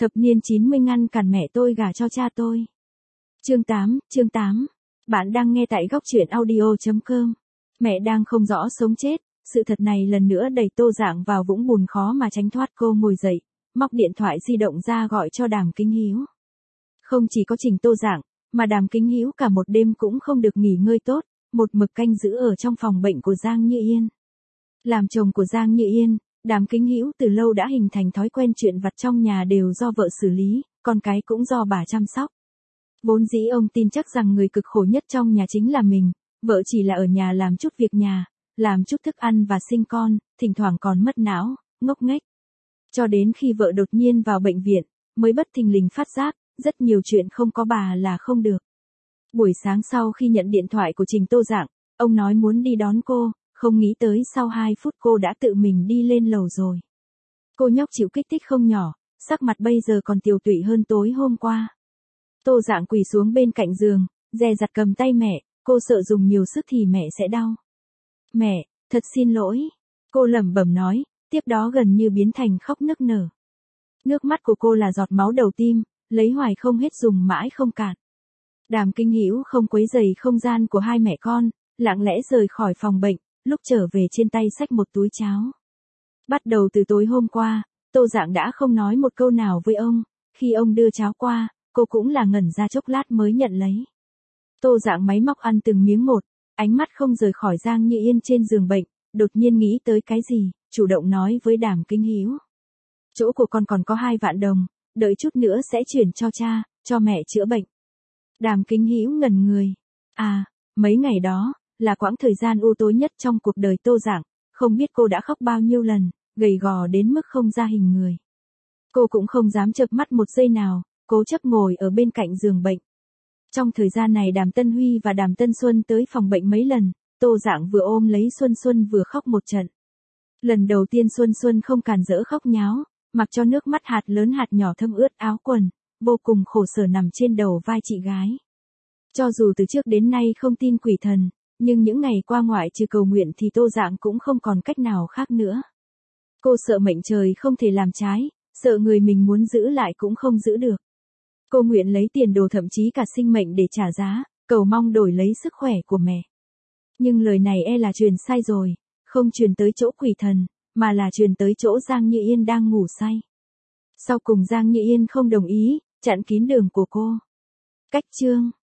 Thập niên 90 ngăn cản mẹ tôi gả cho cha tôi. Chương 8. Bạn đang nghe tại góc truyện audio.com. Mẹ đang không rõ sống chết, sự thật này lần nữa đẩy Tô Dạng vào vũng bùn khó mà tránh thoát. Cô ngồi dậy, móc điện thoại di động ra gọi cho Đàm Kính Hiếu. Không chỉ có Trình Tô Dạng, mà Đàm Kính Hiếu cả một đêm cũng không được nghỉ ngơi tốt, một mực canh giữ ở trong phòng bệnh của Giang Như Yên. Làm chồng của Giang Như Yên, Đàm Kính Hiếu từ lâu đã hình thành thói quen chuyện vặt trong nhà đều do vợ xử lý, con cái cũng do bà chăm sóc. Vốn dĩ ông tin chắc rằng người cực khổ nhất trong nhà chính là mình, vợ chỉ là ở nhà làm chút việc nhà, làm chút thức ăn và sinh con, thỉnh thoảng còn mất não, ngốc nghếch. Cho đến khi vợ đột nhiên vào bệnh viện, mới bất thình lình phát giác, rất nhiều chuyện không có bà là không được. Buổi sáng sau khi nhận điện thoại của Trình Tô Dạng, ông nói muốn đi đón cô, không nghĩ tới sau 2 phút cô đã tự mình đi lên lầu rồi. Cô nhóc chịu kích thích không nhỏ, sắc mặt bây giờ còn tiều tụy hơn tối hôm qua. Tô Dạng quỳ xuống bên cạnh giường, dè dặt cầm tay mẹ, cô sợ dùng nhiều sức thì mẹ sẽ đau. Mẹ, thật xin lỗi. Cô lẩm bẩm nói, tiếp đó gần như biến thành khóc nức nở. Nước mắt của cô là giọt máu đầu tim, lấy hoài không hết dùng mãi không cạn. Đàm Kính Hiếu không quấy rầy không gian của hai mẹ con, lặng lẽ rời khỏi phòng bệnh, lúc trở về trên tay xách một túi cháo. Bắt đầu từ tối hôm qua, Tô Dạng đã không nói một câu nào với ông, khi ông đưa cháo qua, cô cũng là ngẩn ra chốc lát mới nhận lấy. Tô Dạng máy móc ăn từng miếng một, ánh mắt không rời khỏi Giang Như Yên trên giường bệnh, đột nhiên nghĩ tới cái gì, chủ động nói với Đàm Kính Hiếu. Chỗ của con còn có 2 vạn đồng, đợi chút nữa sẽ chuyển cho cha, cho mẹ chữa bệnh. Đàm Kính Hiếu ngẩn người. À, mấy ngày đó, là quãng thời gian u tối nhất trong cuộc đời Tô Dạng, không biết cô đã khóc bao nhiêu lần, gầy gò đến mức không ra hình người. Cô cũng không dám chợp mắt một giây nào, cố chấp ngồi ở bên cạnh giường bệnh. Trong thời gian này Đàm Tân Huy và Đàm Tân Xuân tới phòng bệnh mấy lần, Tô Dạng vừa ôm lấy Xuân Xuân vừa khóc một trận. Lần đầu tiên Xuân Xuân không cản rỡ khóc nháo, mặc cho nước mắt hạt lớn hạt nhỏ thấm ướt áo quần, vô cùng khổ sở nằm trên đầu vai chị gái. Cho dù từ trước đến nay không tin quỷ thần, nhưng những ngày qua ngoại trừ cầu nguyện thì Tô Dạng cũng không còn cách nào khác nữa. Cô sợ mệnh trời không thể làm trái, sợ người mình muốn giữ lại cũng không giữ được. Cô nguyện lấy tiền đồ thậm chí cả sinh mệnh để trả giá, cầu mong đổi lấy sức khỏe của mẹ. Nhưng lời này là truyền sai rồi, không truyền tới chỗ quỷ thần, mà là truyền tới chỗ Giang Như Yên đang ngủ say. Sau cùng Giang Như Yên không đồng ý, chặn kín đường của cô. Cách chương